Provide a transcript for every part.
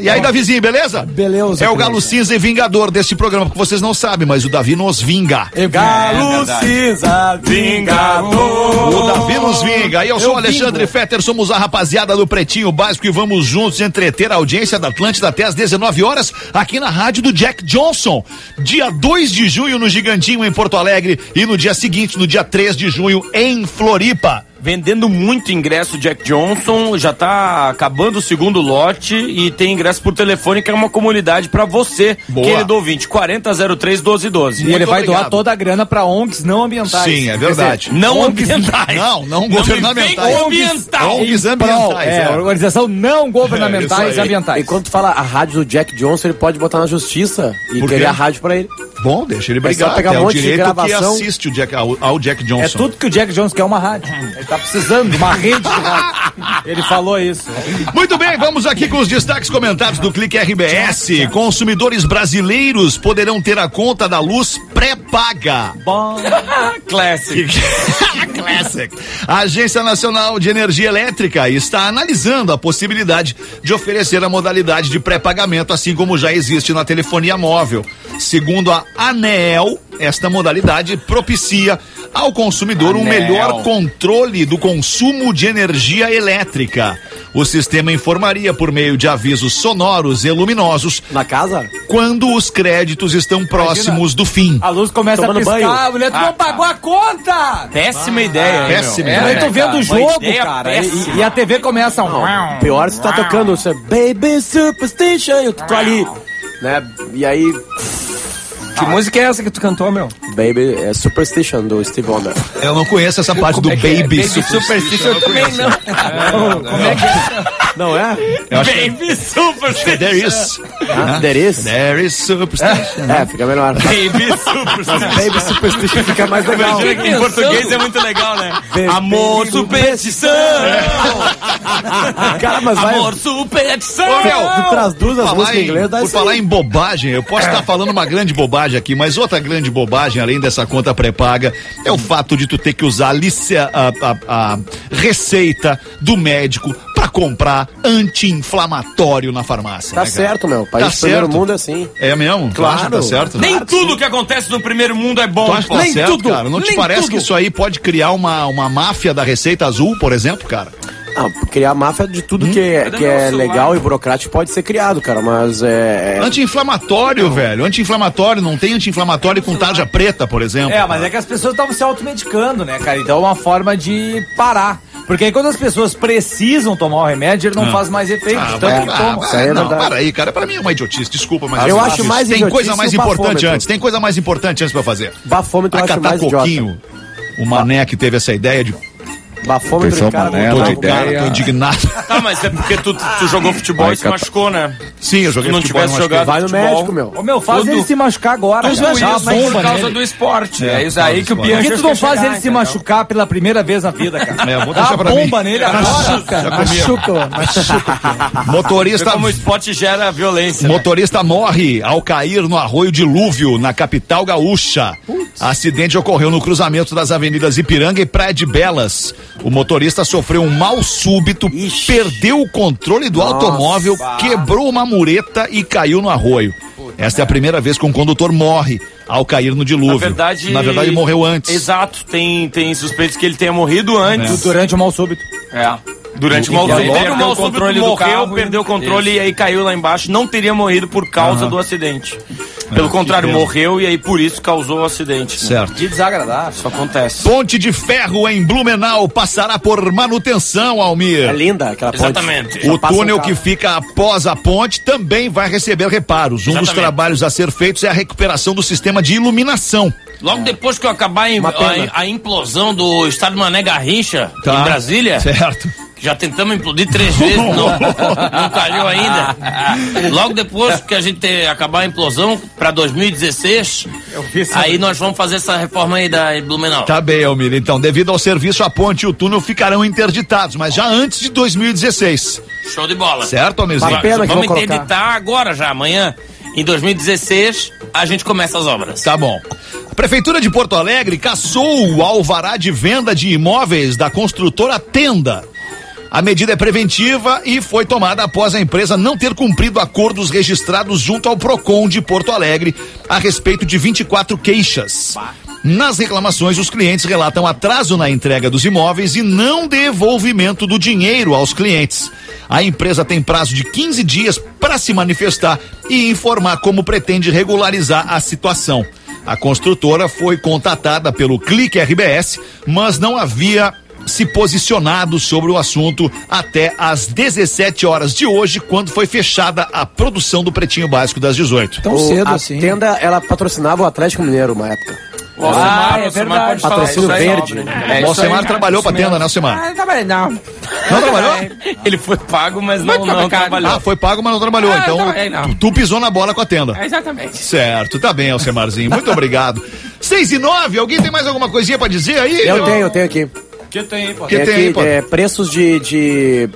E aí, Davizinho, beleza? Beleza. É o Galo Cinza e Vingador deste programa, porque vocês não sabem, mas o Davi nos vinga. Galo Cinza, Vingador. O Davi nos vinga. Aí eu sou o Alexandre Fetter, somos a rapaziada do Pretinho Básico e vamos juntos entreter a audiência da Atlântida até às 19 horas aqui na rádio do Jack Johnson. Dia 2 de junho no Gigantinho em Porto Alegre e no dia seguinte, no dia 3 de junho em Floripa. Vendendo muito ingresso Jack Johnson, já tá acabando o segundo lote e tem ingresso por telefone, que é uma comunidade pra você, Boa. querido ouvinte, 4003-1212. E ele vai obrigado. doar toda a grana pra ONGs não ambientais. Sim, é verdade. Não ambientais. Não governamentais. Ambiental. ONGs ambientais. Organização não governamentais isso e aí. ambientais. Enquanto tu fala a rádio do Jack Johnson, ele pode botar na justiça e Por querer quê? a rádio pra ele. Bom, deixa ele Vai brigar. só pegar É um o monte de direito que gravação. assiste ao Jack Johnson. É tudo que o Jack Johnson quer, uma rádio. Ele tá precisando de uma rede de rádio. Ele falou isso. Muito bem, vamos aqui com os destaques comentados do Clique RBS. Consumidores brasileiros poderão ter a conta da luz pré-paga. Bom. Classic. Classic. A Agência Nacional de Energia Elétrica está analisando a possibilidade de oferecer a modalidade de pré-pagamento, assim como já existe na telefonia móvel. Segundo a ANEEL, esta modalidade propicia ao consumidor um melhor controle do consumo de energia elétrica. O sistema informaria por meio de avisos sonoros e luminosos Na casa? quando os créditos estão próximos do fim. A luz começa Tomando a piscar, banho. a mulher, tu não pagou a conta! Péssima ideia, hein, péssima meu? ideia. Aí tu vendo o Uma jogo, ideia cara, péssima. e a TV começa Não, pior se tá tocando você, Baby Superstition, eu tô ali, né? E aí, Que música é essa que tu cantou, meu? Baby é Superstition do Steve Wonder. Eu não conheço essa parte do Baby Superstition eu também não. Como é que é? Não é? Eu acho Baby Superstition. There is. There is? There is superstition. É, fica melhor. Baby Superstition. Baby Superstition fica mais legal. Imagina que em português é muito legal, né? Baby Amor, superstição. Cara, mas vai... Amor, superstição. Tu traduz as músicas em inglês, dá Por isso aí. falar em bobagem, eu posso estar falando uma grande bobagem aqui, mas outra grande bobagem, além dessa conta pré-paga, é o fato de tu ter que usar a receita do médico pra comprar anti-inflamatório na farmácia. Tá né, cara? certo, meu. País Tá do primeiro certo. mundo é assim. É mesmo? Tu Claro. acha que tá certo? Nem tudo que acontece no primeiro mundo é bom, Tu acha que pô. tá Nem certo, tudo, cara? Não te nem parece tudo. que isso aí pode criar uma máfia da receita azul, por exemplo, cara? Ah, criar máfia de tudo que é legal e burocrático pode ser criado, cara, mas Anti-inflamatório, velho. Anti-inflamatório, não tem anti-inflamatório com tarja preta, por exemplo. É, mas é que as pessoas estavam se automedicando, né, cara? Então é uma forma de parar. Porque aí quando as pessoas precisam tomar o remédio, ele não faz mais efeito. Tanto que toma. isso aí é não, verdade. para aí, cara. Pra mim é uma idiotice, desculpa, mas Eu acho mais tem idiotice coisa mais o importante bafômetro. antes. Tem coisa mais importante antes pra fazer. bafômetro eu Vai acho catar mais idiota. coquinho. O Mané que teve essa ideia de... Bafômetro de cara, Tô não de dá, cara, tô indignado. Tá, mas é porque tu jogou futebol e se machucou, né? Sim, eu joguei Se não futebol, tivesse não machuquei. jogado vai no futebol, médico, meu. Ô, meu, faz Tudo- ele se machucar agora. Tudo cara. isso Dá uma por bomba causa nele. do esporte. É, É isso aí que o por Por Bianchi que tu não faz ele se machucar pela primeira vez na vida, cara? É, eu vou Dá deixar uma pra mim. bomba nele agora. Motorista... Como o esporte gera violência. Né? Motorista morre ao cair no arroio Dilúvio, na capital gaúcha. Acidente ocorreu no cruzamento das avenidas Ipiranga e Praia de Belas. O motorista sofreu um mal súbito, perdeu o controle do automóvel, quebrou uma mureta e caiu no arroio. Esta é a primeira vez que um condutor morre ao cair no dilúvio. Na verdade, morreu antes. Exato, tem suspeitos que ele tenha morrido antes. Durante o mal súbito. Durante o mal súbito. Teve o mal súbito, morreu, carro, perdeu o controle e aí caiu lá embaixo. Não teria morrido por causa do acidente. Pelo contrário, morreu e aí por isso causou o acidente. Né? Certo. Que desagradável. Isso acontece. Ponte de ferro em Blumenau passará por manutenção, Almir. É linda aquela ponte. Exatamente. O túnel um que fica após a ponte também vai receber reparos. Um dos Exatamente. trabalhos a ser feitos é a recuperação do sistema de iluminação. Logo depois que eu acabar a implosão do Estado Mané Garrincha em Brasília, Certo. já tentamos implodir 3 vezes, não calhou ainda. Logo depois que a gente acabar a implosão, pra 2016, aí nós vamos fazer essa reforma aí da Blumenau. Tá bem, Almir. Então, devido ao serviço, a ponte e o túnel ficarão interditados, mas já antes de 2016. Show de bola. Certo, Almirzinho? Uma pena que Vamos vou colocar. interditar agora já, amanhã. Em 2016, a gente começa as obras. Tá bom. A Prefeitura de Porto Alegre cassou o alvará de venda de imóveis da construtora Tenda. A medida é preventiva e foi tomada após a empresa não ter cumprido acordos registrados junto ao Procon de Porto Alegre a respeito de 24 queixas. Nas reclamações, os clientes relatam atraso na entrega dos imóveis e não devolvimento do dinheiro aos clientes. A empresa tem prazo de 15 dias para se manifestar e informar como pretende regularizar a situação. A construtora foi contatada pelo Clique RBS, mas não havia se posicionado sobre o assunto até às 17 horas de hoje, quando foi fechada a produção do Pretinho Básico das 18. Tão cedo assim. A tenda, ela patrocinava o Atlético Mineiro uma época. É verdade. Patrocínio verde. O Alcemar trabalhou pra tenda, né, Alcemar? Não trabalhei, não. Não trabalhou? Ele foi pago, mas não trabalhou. Ah, foi pago, mas não trabalhou. Então, tu pisou na bola com a tenda. Exatamente. Certo, tá bem, Alcemarzinho. Muito obrigado. 6:09, alguém tem mais alguma coisinha pra dizer aí? Eu tenho aqui. Que tem aí, pô? Que tem aí, pô? Preços de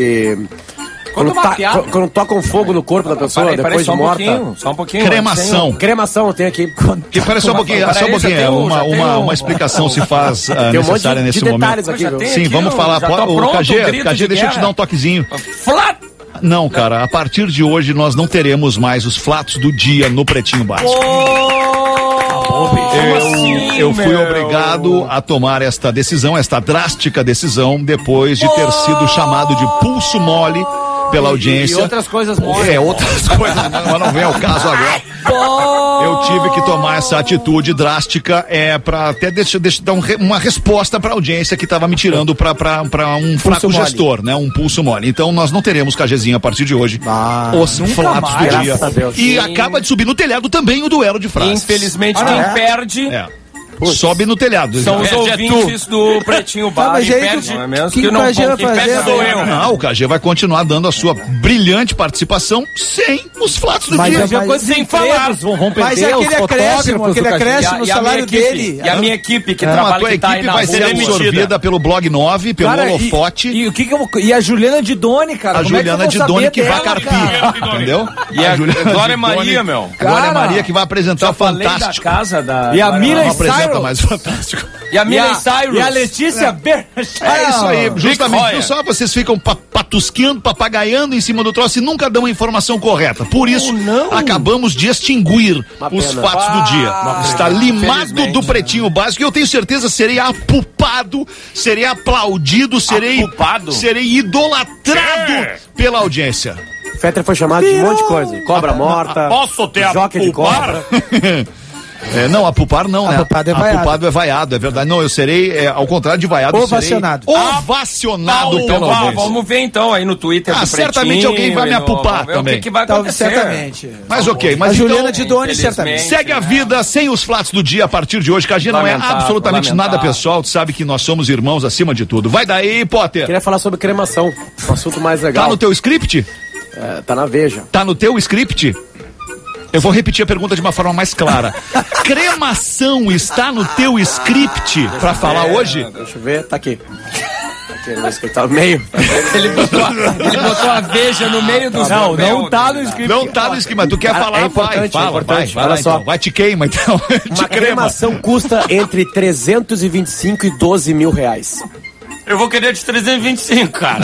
quando tocam fogo no corpo da pessoa, depois de morta. Só um pouquinho. Cremação. Cremação, eu tenho aqui. Que parece só um pouquinho, uma explicação se faz necessária nesse momento. Aqui, sim, vamos falar. O KG, deixa eu te dar um toquezinho. Flat! Não, cara, a partir de hoje nós não teremos mais os flatos do dia no Pretinho Básico. Eu fui obrigado a tomar esta decisão, esta drástica decisão, depois de ter sido chamado de pulso mole pela audiência. E outras coisas moles. Outras coisas, mas não vem ao caso agora. Eu tive que tomar essa atitude drástica para até dar uma resposta para a audiência que estava me tirando para um fraco gestor, né? Um pulso mole. Então nós não teremos, KGzinho, a partir de hoje, os flatos do dia. E acaba de subir no telhado também o duelo de frases. Infelizmente, quem perde... Sobe no telhado. São os ouvintes do Pretinho Básico. Não é mesmo? Que não vai fazer sou eu. Não, o KG vai continuar dando a sua brilhante participação sem os flatos do dia. Sem falar. Vão perder aquele acréscimo no salário dele. E a minha equipe que trabalha, a tua equipe vai ser absorvida pelo Blog 9, pelo Holofote. E a Juliana Didoni, cara. A Juliana Didoni que vai carpir, entendeu? E a Glória Maria, meu. Glória Maria que vai apresentar o Fantástico. E a Miriam mais Fantástico. E a Miley Cyrus. E a Letícia Berger. É isso aí, justamente. Só vocês ficam patusqueando, papagaiando em cima do troço e nunca dão a informação correta. Por isso, acabamos de extinguir os fatos do dia. Está limado do Pretinho Básico e eu tenho certeza serei apupado, serei aplaudido, serei idolatrado pela audiência. Fetter foi chamado de um monte de coisa. Cobra morta. Posso ter jockey de cobra. Não, apupar não, né? Apupado é vaiado, é verdade. Não, eu serei, ao contrário de vaiado, ovacionado. Ovacionado pelo audiência. Vamos ver então aí no Twitter do certamente alguém vai me apupar também. O que vai acontecer? Certamente. Mas ok, a Juliana Didoni certamente. Segue a vida sem os flatos do dia a partir de hoje, que a gente não é absolutamente nada pessoal, tu sabe que nós somos irmãos acima de tudo. Vai daí, Potter. Queria falar sobre cremação, um assunto mais legal. Tá no teu script? Tá na Veja. Tá no teu script? Eu vou repetir a pergunta de uma forma mais clara. Cremação está no teu script pra falar hoje? Deixa eu ver, tá aqui. Tá no meio. Ele botou a Veja no meio dos... Não tá no script. Não tá no script, mas tu quer falar, vai. Vai só. Vai, te queima então. Uma cremação custa entre 325 e 12 mil reais. Eu vou querer de 325, cara.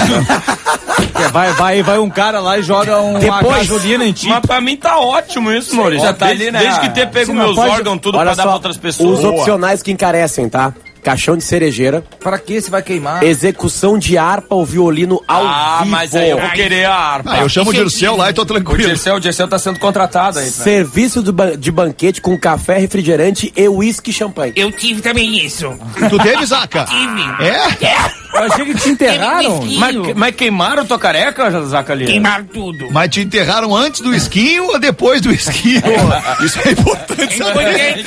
Vai um cara lá e joga uma gasolina em ti. Mas pra mim tá ótimo isso, Maurício. Já tá ali, né? Desde que ter pego meus órgãos, tudo pra dar pra outras pessoas. Os opcionais que encarecem, tá? Caixão de cerejeira. Pra que você vai queimar? Execução de harpa ou violino ao vivo. Mas aí eu vou querer a harpa. Eu chamo o Dirceu lá e tô tranquilo. O Dirceu tá sendo contratado aí. Serviço de banquete com café, refrigerante e uísque e champanhe. Eu tive também isso. Tu teve, Zaca? Tive. É? Eu achei que te enterraram. Mas queimaram tua careca, Zaca ali? Queimaram tudo. Mas te enterraram antes do esquinho ou depois do esquinho? Isso é importante saber.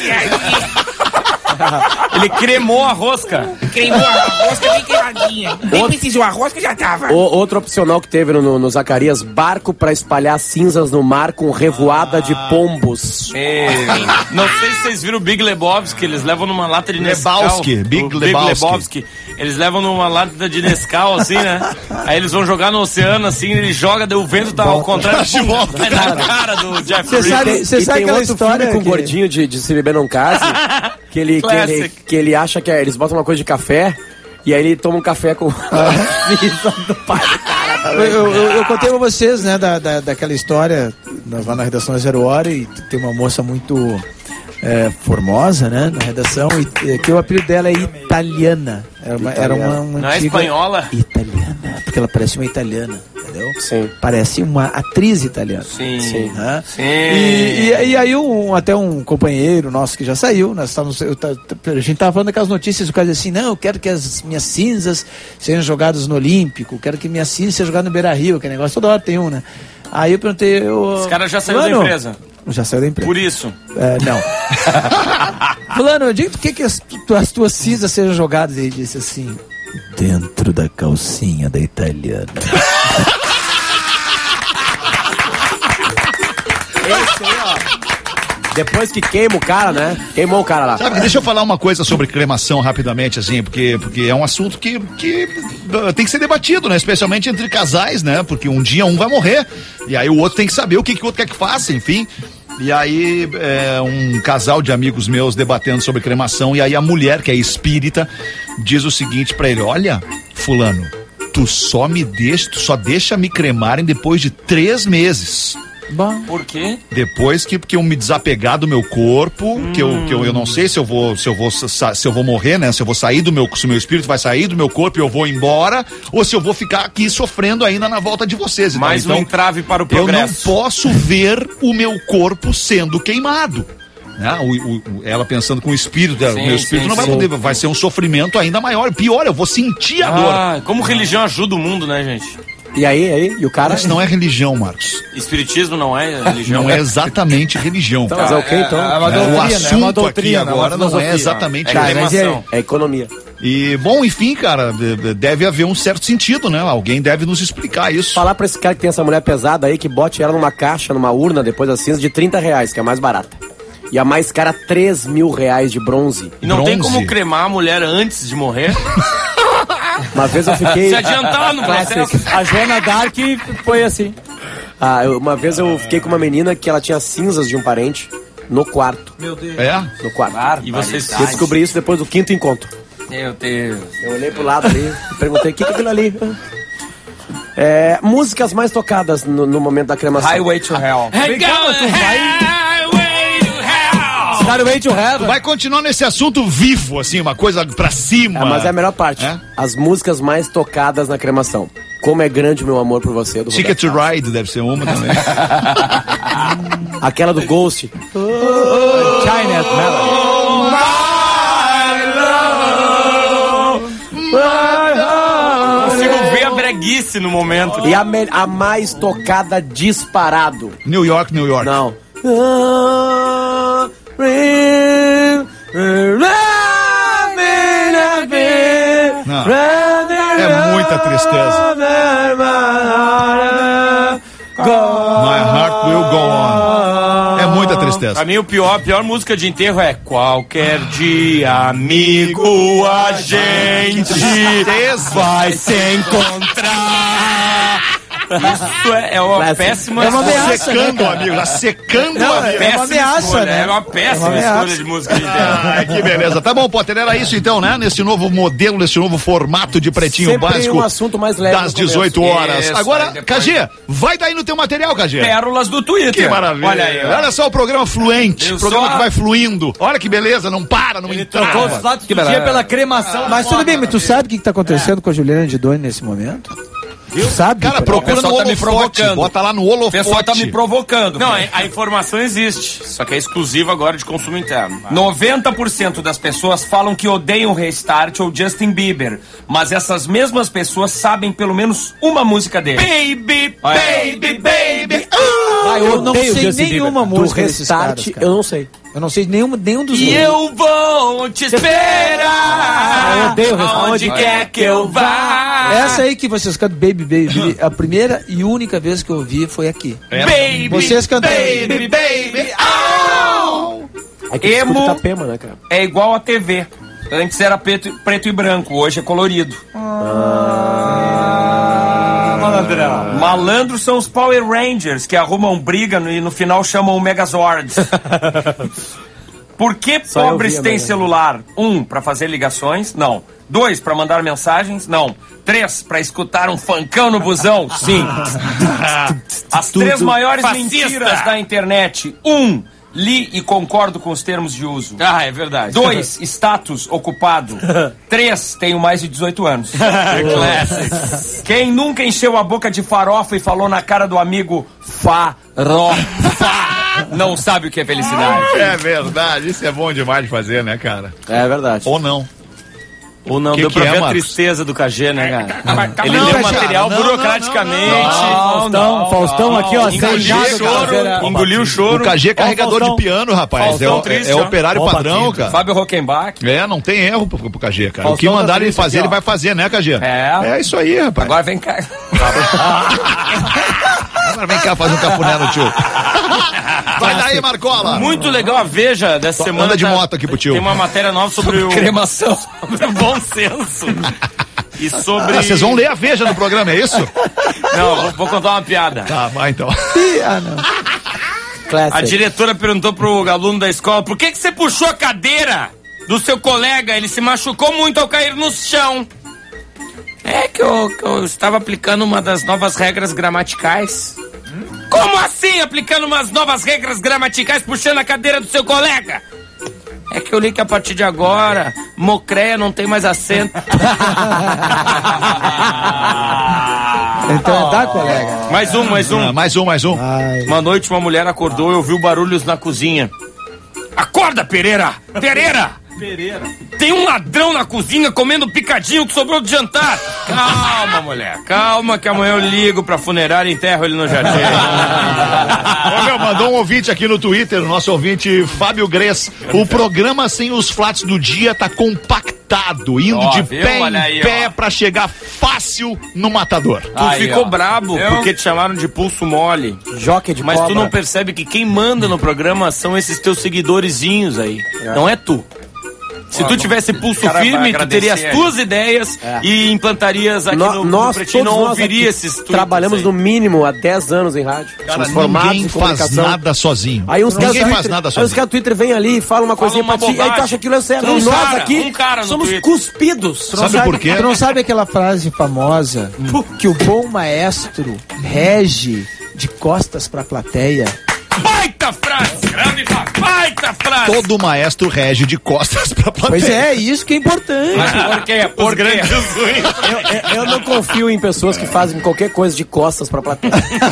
Ele cremou a rosca. Cremou a rosca bem queimadinha. Nem precisou a rosca, já tava. Outro opcional que teve no Zacarias, barco pra espalhar cinzas no mar com revoada de pombos. Não sei se vocês viram o Big Lebowski, eles levam numa lata de Nescau. Big Lebowski. Eles levam numa lata de Nescau, assim, né? Aí eles vão jogar no oceano, assim, ele joga, daí o vento tá ao contrário de volta. Vai na cara do Jeff Bridges. Você sabe aquela história com o gordinho de Se Beber Não Case? Que ele acha que eles botam uma coisa de café E aí ele toma um café com a cinza do pai do cara. Eu contei pra vocês, né, daquela história lá na redação da 0 Hora, e tem uma moça muito formosa, né, na redação, e que o apelido dela é Italiana. Era uma não é antiga espanhola? Italiana, porque ela parece uma italiana. Entendeu? Sim. Parece uma atriz italiana. Sim. Né? Sim. E aí até um companheiro nosso que já saiu, nós estávamos, a gente estava falando daquelas notícias, o cara dizia assim, não, eu quero que as minhas cinzas sejam jogadas no Olímpico, quero que minha cinza seja jogada no Beira-Rio, aquele negócio, toda hora tem um, né? Aí eu perguntei... Esse cara já saiu da empresa? Já saiu da empresa. Por isso? Não. Fulano, diga que as tuas cinzas sejam jogadas. E ele disse assim, dentro da calcinha da italiana. Esse aí, ó. Depois que queima o cara, né? Queimou o cara lá. Sabe, deixa eu falar uma coisa sobre cremação rapidamente, assim, porque é um assunto que tem que ser debatido, né? Especialmente entre casais, né? Porque um dia um vai morrer e aí o outro tem que saber o que o outro quer que faça, enfim. E aí, um casal de amigos meus debatendo sobre cremação, e aí a mulher, que é espírita, diz o seguinte pra ele: olha, fulano, tu só deixa me cremarem depois de 3 meses. Bom. Por quê? Depois que eu me desapegar do meu corpo, que eu não sei se eu vou morrer, né? Se eu vou sair se o meu espírito vai sair do meu corpo e eu vou embora, ou se eu vou ficar aqui sofrendo ainda na volta de vocês. Mais um entrave para o progresso. Eu não posso ver o meu corpo sendo queimado. Né? Ela pensando com o espírito dela, o meu espírito não vai poder, vai ser um sofrimento ainda maior. Pior, eu vou sentir a dor. Como religião ajuda o mundo, né, gente? E aí, e o cara... Isso não é religião, Marcos. Espiritismo não é religião? Não é exatamente religião. Então, mas é ok, então. É uma doutrina, o assunto é uma doutrina, aqui agora não é exatamente religião. É economia. E, bom, enfim, cara, deve haver um certo sentido, né? Alguém deve nos explicar isso. Falar pra esse cara que tem essa mulher pesada aí, que bote ela numa caixa, numa urna, depois da cinza, de R$30, que é a mais barata. E a mais cara, R$3.000 de bronze. E não tem como cremar a mulher antes de morrer? Uma vez eu fiquei... Se adiantar no processo. A Joana Dark foi assim. Uma vez eu fiquei com uma menina que ela tinha cinzas de um parente no quarto. Meu Deus. No quarto. E você Eu descobri isso depois do 5º encontro. Meu Deus. Eu olhei pro lado ali e perguntei, o que é aquilo ali? Músicas mais tocadas no momento da cremação. Highway to Hell. Highway to Hell. Tu vai continuar nesse assunto vivo, assim, uma coisa pra cima. Mas é a melhor parte. As músicas mais tocadas na cremação. Como é grande o meu amor por você. Ticket to Ride deve ser uma também. Aquela do Ghost. China Consigo ver a breguice no momento. E a mais tocada disparado. New York. Não. Não. É muita tristeza. My heart will go on. É muita tristeza. Pra mim, a pior música de enterro é Qualquer dia, amigo, a gente vai se encontrar. Isso é uma péssima... É uma ameaça, secando, né, amigo. Tá secando, não, amigo. É uma ameaça, né? É uma péssima escolha de música de enterro. Ai, que beleza. Tá bom, Potter, era isso então, né? Nesse novo modelo, nesse novo formato de Pretinho Sempre Básico. um assunto mais leve das 18 horas. Isso, agora, depois... KG, vai daí no teu material, KG. Pérolas do Twitter. Que maravilha. Olha aí. Olha só o programa fluente. Eu Programa só... que vai fluindo. Olha que beleza, não para, não Trocou os entrava. lados do dia pela cremação. Mas tudo bem, mas tu sabe o que tá acontecendo com a Juliana de Doni nesse momento? Tu sabe? Cara, procura no tá me holofote. provocando. Bota lá no O holofote. pessoal tá me provocando. Não, a informação existe, só que é exclusiva agora de consumo interno. 90% das pessoas falam que odeiam Restart ou Justin Bieber, mas essas mesmas pessoas sabem pelo menos uma música dele. Baby, baby, baby. Eu não sei nenhuma música do desses caras, Restart, cara. eu não sei. Eu não sei nenhum dos E eu vou te esperar. Eu odeio Restart. Onde quer que eu vá. Essa aí que vocês cantam, Baby, Baby, a primeira e única vez que eu ouvi foi aqui. Baby, Vocês cantando. baby, baby. Oh! É que Emo escuta Itapema, né, cara? é igual a TV. Antes era preto e branco, hoje é colorido. Malandrão. Malandros são os Power Rangers, que arrumam briga e no final chamam o Megazord. Por que Só pobres eu vi, têm mas- celular? 1, pra fazer ligações? Não. 2, pra mandar mensagens? Não. 3, pra escutar um funkão no busão? Sim. As 3 maiores Fascista. mentiras da internet. 1, li e concordo com os termos de uso. Ah, é verdade. 2, status ocupado. 3, tenho mais de 18 anos. Classic. Quem nunca encheu a boca de farofa e falou na cara do amigo farofa não sabe o que é felicidade. É verdade, isso é bom demais de fazer, né, cara? É verdade. Ou não. Ou não, Que deu que pra é, ver a Marcos? tristeza do KG, né, cara? Ele Não, leu o cara, material não, burocraticamente. Faustão aqui, ó, Engoliu sentado o com a choro, cadeira. engoliu o O choro. KG é carregador Faustão. de piano, rapaz. Faustão É triste, é ó. operário Ó, padrão, batido. cara. Fábio Rockenbach. É, não tem erro pro KG, cara. Faustão O que tá mandarem ele triste fazer, aqui, ele ó. vai fazer, né, KG? É. É isso aí, rapaz. Agora vem cá. Agora vem cá fazer um cafuné no tio. Vai daí, Marcola. Muito legal a Veja dessa semana. Anda de moto aqui pro tio. Tem uma matéria nova sobre o Cremação. sobre o bom senso. E sobre... Ah, vocês vão ler a Veja no programa, é isso? Não, vou contar uma piada. Tá, vai então. Ah, não. A Classic. diretora perguntou pro aluno da escola: por que você puxou a cadeira do seu colega? Ele se machucou muito ao cair no chão. É que eu estava aplicando uma das novas regras gramaticais. Como assim aplicando umas novas regras gramaticais puxando a cadeira do seu colega? É que eu li que a partir de agora, mocréia não tem mais acento. Então tá, colega? Mais um. Ah, mais um. Ai. Uma noite uma mulher acordou e ouviu barulhos na cozinha. Acorda, Pereira! Pereira! Tem um ladrão na cozinha comendo picadinho que sobrou do jantar. Calma, mulher. Calma que amanhã eu ligo pra funerária e enterro ele no jardim. Ô, meu, mandou um ouvinte aqui no Twitter, o nosso ouvinte Fábio Gress. O programa sem os flats do dia tá compactado, indo Ó, de viu? pé Olha em aí, pé ó. pra chegar fácil no matador. Tu Aí, ficou ó. brabo porque te chamaram de pulso mole. Jockey de Mas tu cobra. não percebe que quem manda no programa são esses teus seguidorzinhos aí. Não é tu. Se tu tivesse pulso cara vai firme, tu teria as agradecer tuas ideias e implantarias aqui no Nós Pretinho, todos não nós ouviria aqui esses tweets trabalhamos aí. no mínimo há 10 anos em rádio. Cara, Somos formados ninguém em faz comunicação. nada sozinho. Aí uns caras Ninguém do faz Twitter, nada aí os sozinho. caras do Twitter vêm ali, falam uma coisinha uma pra ti, aí tu bobagem. acha aquilo é certo. Um E nós cara, aqui um cara no somos Twitter. cuspidos. Sabe por quê? Tu não sabe aquela frase famosa que o bom maestro rege de costas pra plateia? Baita frase! Grande frase! Baita frase! Todo maestro rege de costas pra plateia. Pois é, isso que é importante. Por quê? Por quê? Eu não confio em pessoas que fazem qualquer coisa de costas pra plateia.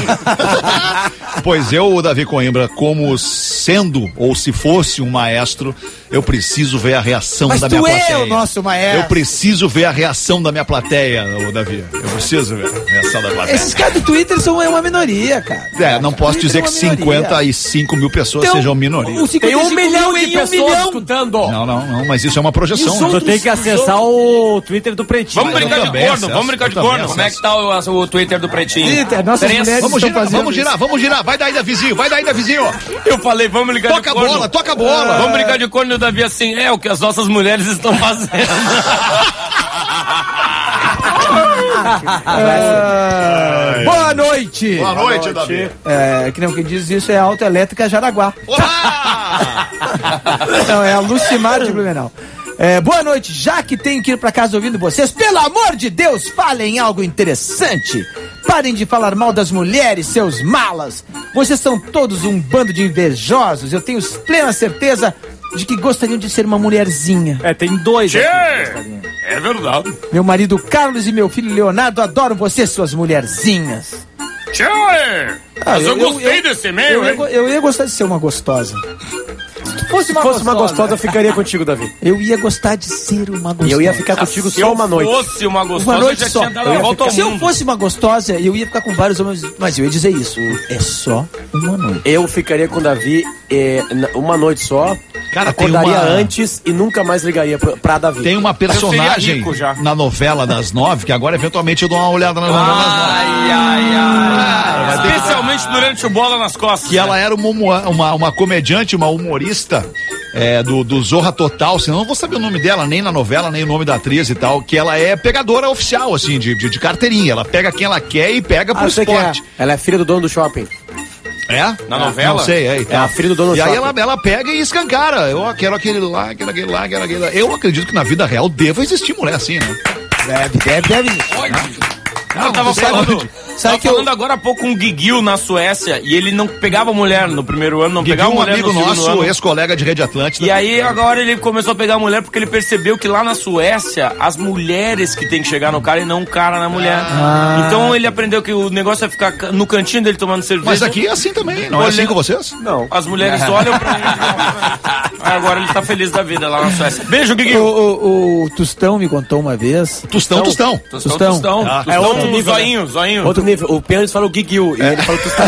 Pois eu, o Davi Coimbra, como sendo ou se fosse um maestro, eu preciso ver a reação Mas da tu minha é plateia. o nosso maestro. Eu preciso ver a reação da minha plateia, ô Davi. Eu preciso ver a reação da plateia. Esses caras do Twitter são uma minoria, cara. É, não posso dizer Twitter é que uma minoria. 55 mil pessoas Então, sejam minoria. os 55 Tem 1 milhão mil de e 1 pessoas milhão. escutando. Não, mas isso é uma projeção. Os né? outros- Tu tem que acessar o Twitter do Pretinho. Vamos brincar de também corno, acesso, vamos brincar de eu também corno. Como é que tá o Twitter do Pretinho? Twitter, nossas Três. mulheres Vamos estão girar, fazendo vamos girar, isso. vamos girar. Vai daí, Davizinho, vai daí, Davizinho. Eu falei, vamos ligar Toca de a corno. bola, toca a bola. Vamos brincar de corno e o Davi assim, é o que as nossas mulheres estão fazendo. Boa noite. Boa noite, Davi. É, que não quem diz isso é a Autoelétrica Jaraguá. Olá! Não, é a Lucimar de Blumenau. Boa noite, já que tenho que ir pra casa ouvindo vocês, pelo amor de Deus, falem algo interessante. Parem de falar mal das mulheres, seus malas. Vocês são todos um bando de invejosos. Eu tenho plena certeza de que gostariam de ser uma mulherzinha. Tem dois aqui. É verdade. Meu marido Carlos e meu filho Leonardo adoram vocês, suas mulherzinhas. Tchê! Mas eu gostei desse e-mail, hein? Eu ia gostar de ser uma gostosa. Se fosse uma Se fosse uma gostosa, eu ficaria contigo, Davi. eu ia gostar de ser uma gostosa. E eu ia ficar contigo Se só uma noite. fosse uma gostosa, Uma noite eu já só. tinha dado a volta ao Se eu mundo. fosse uma gostosa, eu ia ficar com vários homens, mas eu ia dizer isso. É só uma noite. Eu ficaria com o Davi uma noite só. Cara, tem acordaria uma- antes e nunca mais ligaria pra Davi. Tem uma personagem rico já. na novela das 9, que agora eventualmente eu dou uma olhada na novela das 9. Especialmente durante o Bola nas Costas. Que ela era uma comediante, uma humorista do Zorra Total, senão eu não vou saber o nome dela, nem na novela, nem o nome da atriz e tal, que ela é pegadora oficial, assim, de carteirinha. Ela pega quem ela quer e pega pro eu sei quem é. esporte. Ela é filha do dono do shopping. É? Na novela? Não sei, É a filha do dono do E aí shopping. ela pega e escancara. Eu quero aquele lá, quero aquele lá, quero aquele lá. Eu acredito que na vida real deva existir mulher assim, né? Deve existir. Eu tava falando. Sabe Tava que eu- falando agora há pouco com o Guiguil na Suécia e ele não pegava mulher no primeiro ano, não Guiguinho, pegava um mulher amigo no segundo nosso, ano. ex-colega de Rede Atlântida. E aí agora ele começou a pegar mulher porque ele percebeu que lá na Suécia as mulheres que tem que chegar no cara e não o cara na mulher. Então ele aprendeu que o negócio é ficar no cantinho dele tomando cerveja. Mas aqui é assim também, não é assim com vocês? Não. As mulheres olham pra ele. Aí agora ele tá feliz da vida lá na Suécia. Beijo, Guiguil. O Tostão me contou uma vez. Tostão. Tostão. É outro nível, zoinho, zoinho. Outro nível. O Pênis falou Guiguil e ele falou Tostão.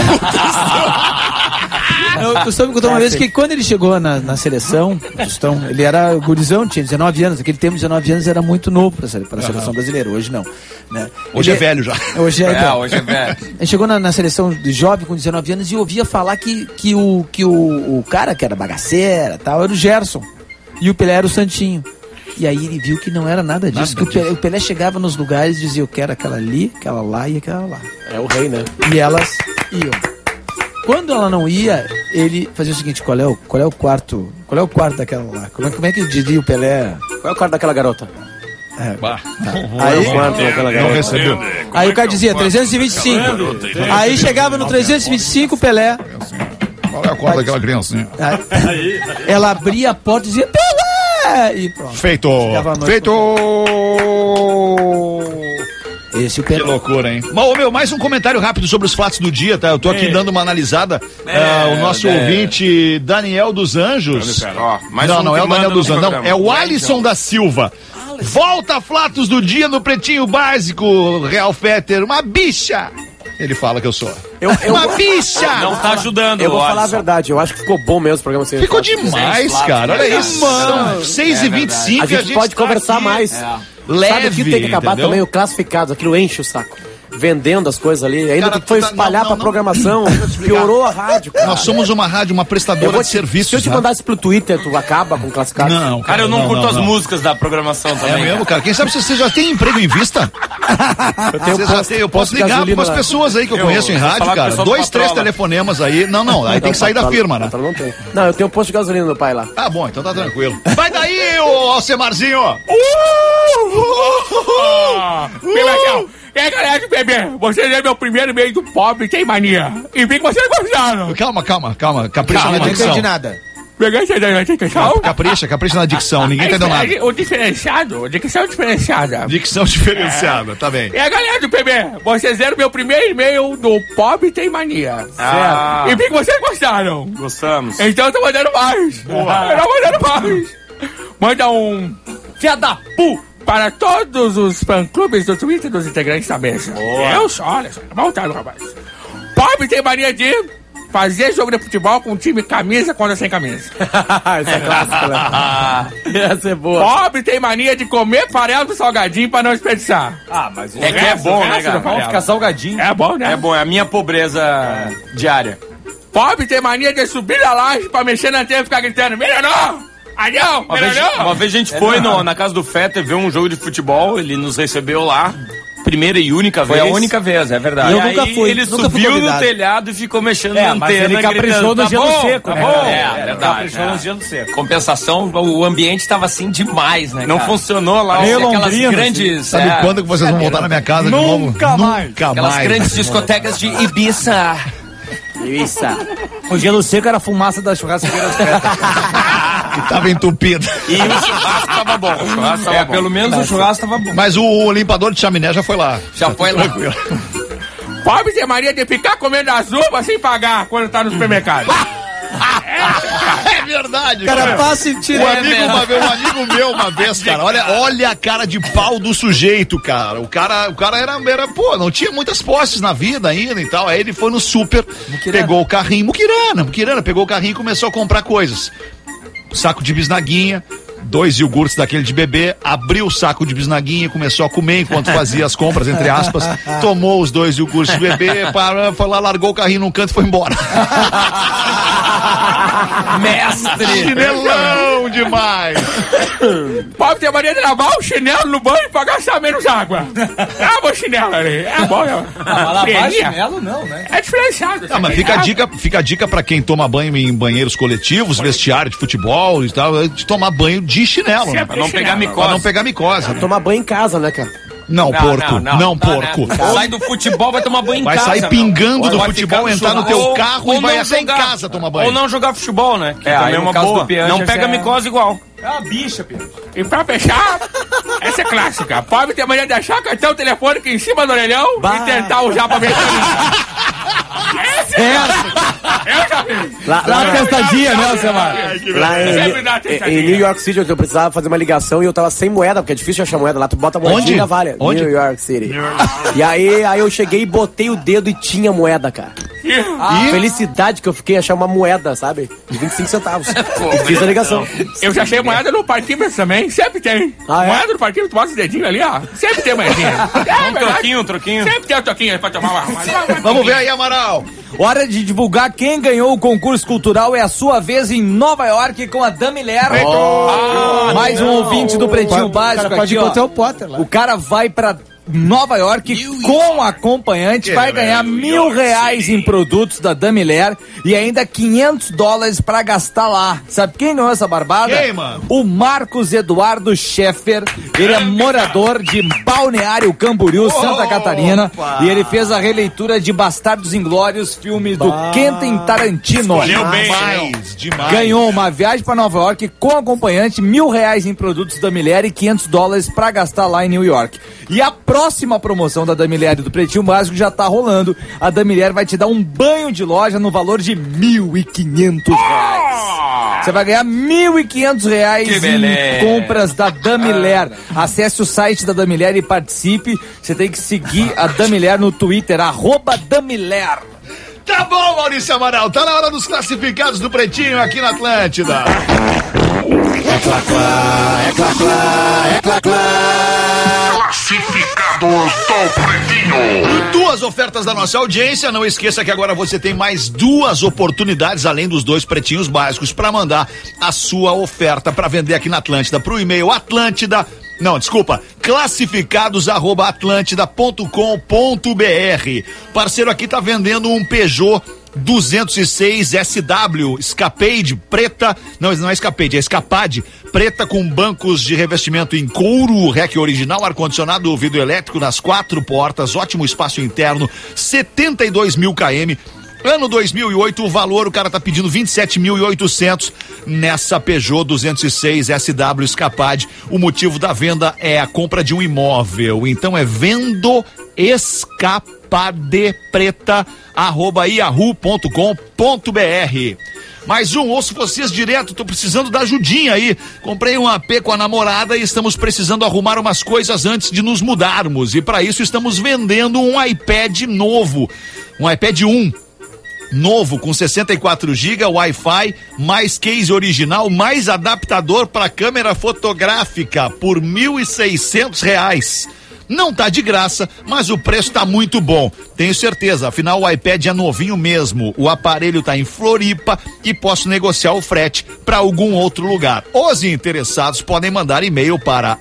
O Tostão me contou uma vez que quando ele chegou na seleção, Tostão, ele era gurizão, tinha 19 anos. Naquele tempo, 19 anos era muito novo pra seleção brasileira. Hoje não. Né? Hoje é velho já. Hoje é velho. Hoje é velho. Ele chegou na seleção de jovem com 19 anos e ouvia falar que o cara que era bagaceira tal, era o Gerson. E o Pelé era o Santinho. E aí ele viu que não era nada disso. Que o Pelé chegava nos lugares e dizia, eu quero aquela ali, aquela lá e aquela lá. É o rei, né? E elas iam. Quando ela não ia, ele fazia o seguinte, qual é o quarto daquela lá? Como é que diria o Pelé? Qual é o quarto daquela garota? Aí, O quarto daquela Não garota. recebeu. aí o cara dizia 325. Aí chegava no 325, o Pelé. Qual é a conta daquela criancinha? Aí, ela abria a porta e dizia Pelé! E pronto. Feito! Ficava a noite Feito! Esse o Que Pelé. loucura, hein? Mas, meu, mais um comentário rápido sobre os fatos do dia, tá? Eu tô aqui dando uma analisada. O nosso ouvinte, Daniel dos Anjos. Ó, mais Não, um não que é o Daniel manda dos no Anjos, não. programa. É o Alisson da Silva. Volta Fatos do dia no Pretinho Básico, Real Fetter. Uma bicha! Ele fala que eu sou. Uma bicha! Não tá ajudando, Eu vou falar a Alisson. verdade, eu acho que ficou bom mesmo o programa sem Ficou fatos. demais, cara. Olha isso. São 6h25 A gente pode conversar mais. Leve, Sabe o que tem que acabar entendeu? também? O classificado, aquilo enche o saco. Vendendo as coisas ali, ainda Cara, que foi tu tá- espalhar não, pra não. programação, Deixa eu te explicar. piorou a rádio, cara. Nós somos uma rádio, uma prestadora de serviços. Se eu te né? mandasse pro Twitter, tu acaba com o classificado? Não, Cara, eu não curto as músicas da programação É também. mesmo, cara. Quem sabe se você já tem emprego em vista? Eu posso ligar para umas pessoas aí que eu conheço em vou rádio, falar com o cara. pessoal 2, do 3 Patrola. telefonemas aí. Não, aí tem que sair da firma, né? Não tem. Não, eu tenho um posto de gasolina do pai lá. Ah, bom, então tá tranquilo. Vai daí, ô Alcemarzinho! Bem, e aí, galera do bebê, vocês é meu primeiro e-mail do pobre, tem mania. E vi que vocês gostaram. Calma. Capricha na Não dicção. entendi nada. Peguei essa daí na dicção. Capricha na dicção. Ninguém entendeu nada. O diferenciado, dicção diferenciada. Dicção diferenciada, tá bem. E a galera do PB, vocês eram meu primeiro e-mail do Pobre Tem Mania. Ah. E vi que vocês gostaram. Gostamos. Então eu tô mandando mais. Eu tô mandando mais. Manda um fia da pu para todos os fã-clubes do Twitter dos integrantes da mesa. Eu só, olha só, voltado, rapaz. Pobre tem mania de fazer jogo de futebol com time camisa contra sem camisa. Essa é clássica, né? Essa é boa. Pobre tem mania de comer farelo do salgadinho para não desperdiçar. Ah, mas é que é bom, né, cara? Vamos ficar salgadinho. É bom, né? É bom, é a minha pobreza diária. Pobre tem mania de subir na laje pra mexer na antena e ficar gritando: melhorou! Anhão! Uma vez a gente foi na casa do Fetter ver um jogo de futebol, ele nos recebeu lá. Primeira e única vez. Foi a única vez, é verdade. Eu E nunca aí fui, ele nunca fui subiu no convidado. telhado e ficou mexendo na mas antena. ele caprichou gritando, no gelo seco, tá né? bom. É, verdade. Caprichou no gelo seco. Compensação, o ambiente tava assim demais, né? Não cara? funcionou lá. Meio Aquelas Londrina, grandes. Sabe quando que vocês vão voltar na minha casa de novo? Nunca mais. Nunca Aquelas mais. grandes discotecas de Ibiza. Isso. O gelo seco era a fumaça da churrasqueira. Que tava entupido. E o churrasco tava bom. O churrasco tava bom. Pelo menos o churrasco tava bom. Mas o limpador de chaminé já foi lá. Já foi lá. Pobre tem mania de ficar comendo as uvas sem pagar quando tá no supermercado. É verdade, O cara passa e tira. Um amigo meu uma vez, cara, olha a cara de pau do sujeito, cara. O cara era, pô, não tinha muitas posses na vida ainda e tal. Aí ele foi no super, pegou o carrinho, Muquirana, pegou o carrinho e começou a comprar coisas. Saco de bisnaguinha, 2 iogurtes daquele de bebê, abriu o saco de bisnaguinha e começou a comer enquanto fazia as compras, entre aspas, tomou os 2 iogurtes de bebê, foi lá, largou o carrinho num canto e foi embora. Mestre! Chinelão demais! Pode ter mania de lavar o chinelo no banho pra gastar menos água. Lava o chinelo ali. É bom, né? Lavar chinelo não, né? É diferenciado. Ah, mas fica a dica pra quem toma banho em banheiros coletivos, vestiário de futebol e tal, de tomar banho de chinelo, né? Pra não pegar micose. Pra não pegar micose. Tomar banho em casa, né, cara? Não, porco. Não, porco. Sai do futebol, vai tomar banho em Vai casa. sair pingando do Vai futebol, ficar no entrar no churrasco. teu carro Ou e vai não até em jogar. casa tomar banho. Ou não jogar futebol, né? Que É, também aí é no uma caso boa. do Piancha Não já pega é- micose igual. É uma bicha, Pedro. E pra fechar, essa é clássica. Pode ter mania de achar cartão telefônico em cima do orelhão e tentar usar pra ver. Eu já fiz. Lá Dá uma testadinha, né, Alcemar? Sempre dá Lá testadinha. em New York City, eu precisava fazer uma ligação e eu tava sem moeda, porque é difícil achar moeda lá. Tu bota a moedinha Onde? e vale. Onde? New York City. E aí eu cheguei e botei o dedo e tinha moeda, cara. A felicidade que eu fiquei achar uma moeda, sabe? De 25 centavos. E fiz a ligação. Eu já achei moeda no parquímetro também, sempre tem. Ah, é? Moeda no parquímetro, tu bota os dedinhos ali, ó. Sempre tem moedinha. Um troquinho. Sempre tem um troquinho aí pra tomar uma. Vamos ver aí, Amaral. Hora de divulgar quem ganhou o concurso cultural. É a sua vez em Nova York com a Damiler. Mais um ouvinte do Pretinho Básico Pode aqui, encontrar ó. o Potter lá. O cara vai pra Nova York com acompanhante, vai ganhar R$1.000 em produtos da Damiler e ainda $500 pra gastar lá. Sabe quem ganhou essa barbada? Quem, mano? O Marcos Eduardo Scheffer. Ele é morador de Balneário Camboriú, Santa Catarina, e ele fez a releitura de Bastardos Inglórios, filme do Quentin Tarantino. Demais. Ganhou uma viagem para Nova York com acompanhante, R$1.000 em produtos da Damiler e $500 para gastar lá em New York. E a próxima promoção da Damiler e do Pretinho Básico já tá rolando. A Damiler vai te dar um banho de loja no valor de R$1.500. Você vai ganhar R$1.500 Que em beleza. compras da Damiler. Acesse o site da Damiler e participe. Você tem que seguir a Damiler no Twitter, @Damiler. Tá bom, Maurício Amaral. Tá na hora dos classificados do Pretinho aqui na Atlântida. Classificados do Pretinho. Duas ofertas da nossa audiência. Não esqueça que agora você tem mais 2 oportunidades, além dos 2 pretinhos básicos, para mandar a sua oferta para vender aqui na Atlântida pro e-mail classificados@atlântida.com.br. Parceiro aqui tá vendendo um Peugeot 206 SW Escapade preta, não é Escapade, é Escapade preta com bancos de revestimento em couro, REC original, ar-condicionado, vidro elétrico nas 4 portas, ótimo espaço interno, 72.000 km. Ano 2008, o valor, o cara tá pedindo 27.800 nessa Peugeot 206 SW Escapade. O motivo da venda é a compra de um imóvel. Então é vendo escapadepreta@yahoo.com.br. Mais um, ouço vocês direto, tô precisando da ajudinha aí. Comprei um AP com a namorada e estamos precisando arrumar umas coisas antes de nos mudarmos. E para isso estamos vendendo um iPad novo. Um iPad 1. Novo, com 64 GB, Wi-Fi, mais case original, mais adaptador para câmera fotográfica por R$1.600. Não tá de graça, mas o preço tá muito bom. Tenho certeza, afinal o iPad é novinho mesmo. O aparelho tá em Floripa e posso negociar o frete para algum outro lugar. Os interessados podem mandar e-mail para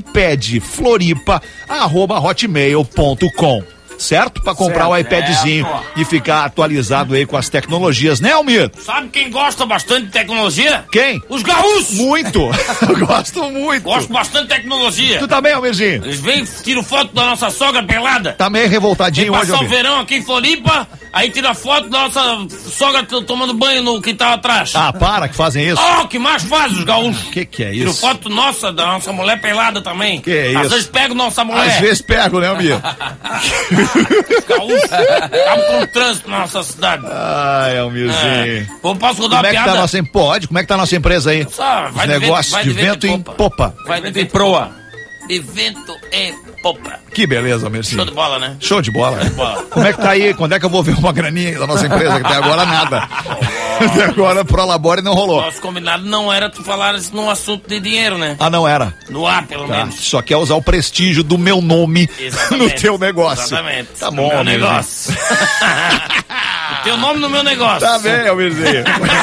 ipadfloripa@hotmail.com. Certo? Para comprar o iPadzinho e ficar atualizado aí com as tecnologias, né, Almir? Sabe quem gosta bastante de tecnologia? Quem? Os gaúchos! Muito! Eu gosto muito! Gosto bastante de tecnologia. Tu também, Almirzinho? Eles vêm, tiram foto da nossa sogra pelada. Tá meio revoltadinho Vem hoje, passar o Almir. verão aqui em Floripa, aí tira foto da nossa sogra tomando banho no quintal atrás. Ah, para que fazem isso. Oh, que mais faz os gaúchos? Que é Tiram isso? foto nossa, da nossa mulher pelada também. Que é Às isso? vezes pego nossa mulher. Às vezes pego, né, Almir? Gaúcho. Acaba com o trânsito na nossa cidade. Ai, Almirzinho. Posso rodar Como uma é que tá piada? a nossa... Pode? Como é que tá a nossa empresa aí? Só, vai Os de negócios vento- vai de de vento em popa. Vai de vento proa. De vento em popa. Que beleza, Almirzinho. Show de bola, né? Show de bola. bola. Como é que tá aí? Quando é que eu vou ver uma graninha da nossa empresa? Que até agora nada. Agora Prolabore não rolou. Nosso combinado não era tu falares num assunto de dinheiro, né? Ah, não era? No ar, pelo Tá. menos. Só quer usar o prestígio do meu nome no teu negócio. Exatamente. Tá No bom, meu Almirzinho. negócio. O teu nome no meu negócio. Tá bem, Almirzinho.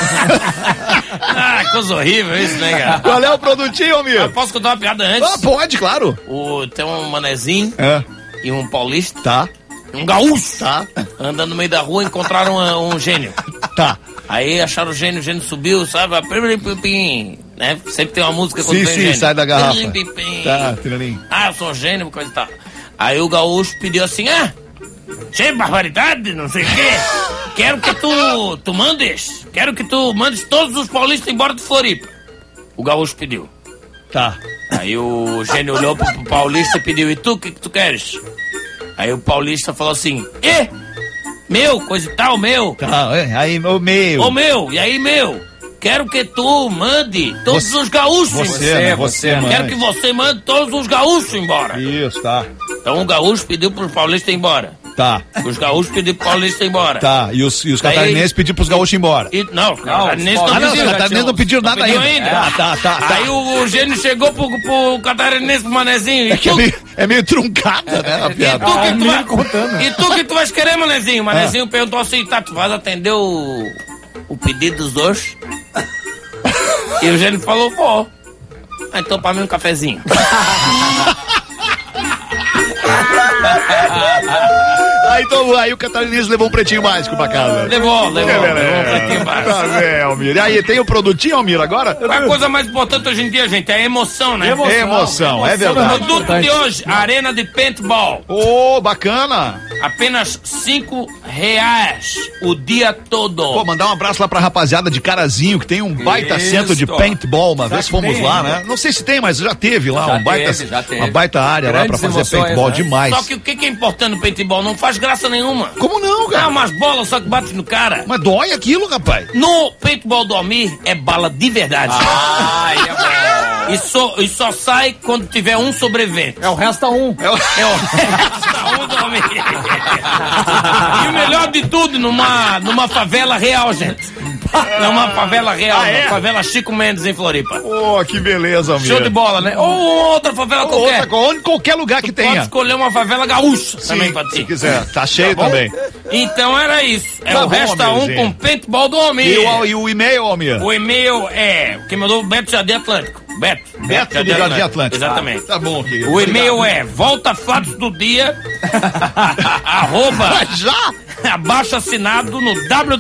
Ah, coisa horrível isso, né, cara? Qual é o produtinho, Almir? Eu posso contar uma piada antes? Ah, pode, claro. Tem um manezinho É. e um paulista, Tá, um gaúcho, tá, andando no meio da rua, encontraram um gênio. tá. Aí acharam o gênio subiu, sabe? Né? Sempre tem uma música quando Sim, vem sim, gênio. sai da garrafa. Pim. Tá, tiraninho. Ah, eu sou gênio, coisa e tal. Aí o gaúcho pediu assim, cheio de barbaridade, não sei o quê. Quero que tu mandes todos os paulistas embora de Floripa. O gaúcho pediu. Tá. Aí o gênio olhou pro paulista e pediu, e tu, o que tu queres? Aí o paulista falou assim, meu, coisa e tal, meu. Tá, aí, o meu. Ô, meu, e aí, meu? Quero que tu mande todos os gaúchos embora. Você Quero mande. que você mande todos os gaúchos embora. Isso, tá. Então o gaúcho pediu pros paulistas ir embora. Tá, Os gaúchos pediram pro paulista ir embora. tá. E os catarinenses pediram pros gaúchos ir embora. Não, os catarinenses Ah, não, os pediram. catarinenses não pediram nada pediu ainda. Tá. Aí o gênio chegou pro catarinense, pro manezinho. É que é meio truncada, né, a piada. E tu que tu vais querer, manezinho? O manezinho perguntou assim, tá, tu vais atender o pedido dos dois? E o gênio falou, vou. Ah, então pra mim um cafezinho. Aí o catarinense levou um pretinho básico pra casa. Levou um pretinho básico. Tá bem, Almir. E aí, tem o produtinho, Almir, agora? Qual é a coisa mais importante hoje em dia, gente? É a emoção, né? Emoção, é O verdade. produto de hoje, arena de paintball. Ô, bacana. Apenas R$5 o dia todo. Pô, mandar um abraço lá pra rapaziada de Carazinho, que tem um baita Isso. centro de paintball. Uma vez fomos lá, tem, né? Não sei se tem, mas já teve lá Já teve. uma baita área lá pra Grandes fazer emoções, paintball né? demais. Só que o que é importante no paintball? Não faz graça nenhuma. Como não, Ah, cara? umas bolas só que bate no cara. Mas dói aquilo, rapaz. No paintball do Almir é bala de verdade. Ai, é bom. E só sai quando tiver um sobrevivente. É o resta um. É o resto do Almir. E o melhor de tudo, numa favela real, gente. Numa favela real, na favela Chico Mendes, em Floripa. Ô, que beleza, Almir. Show de bola, né? Ou outra favela qualquer. Qualquer lugar que Pode tenha. escolher uma favela gaúcha também pra Se ti. quiser. Tá cheio também. Então era isso. É Tá o bom, Resta Almirzinho. com paintball do Almir. E o e-mail, Almir? O e-mail é o que mandou o Beto Jardim Atlântico. Beto do Jardim Atlântico. Exatamente. Tá bom, querido. O e-mail é voltafatos-do-dia @ Já? abaixo assinado no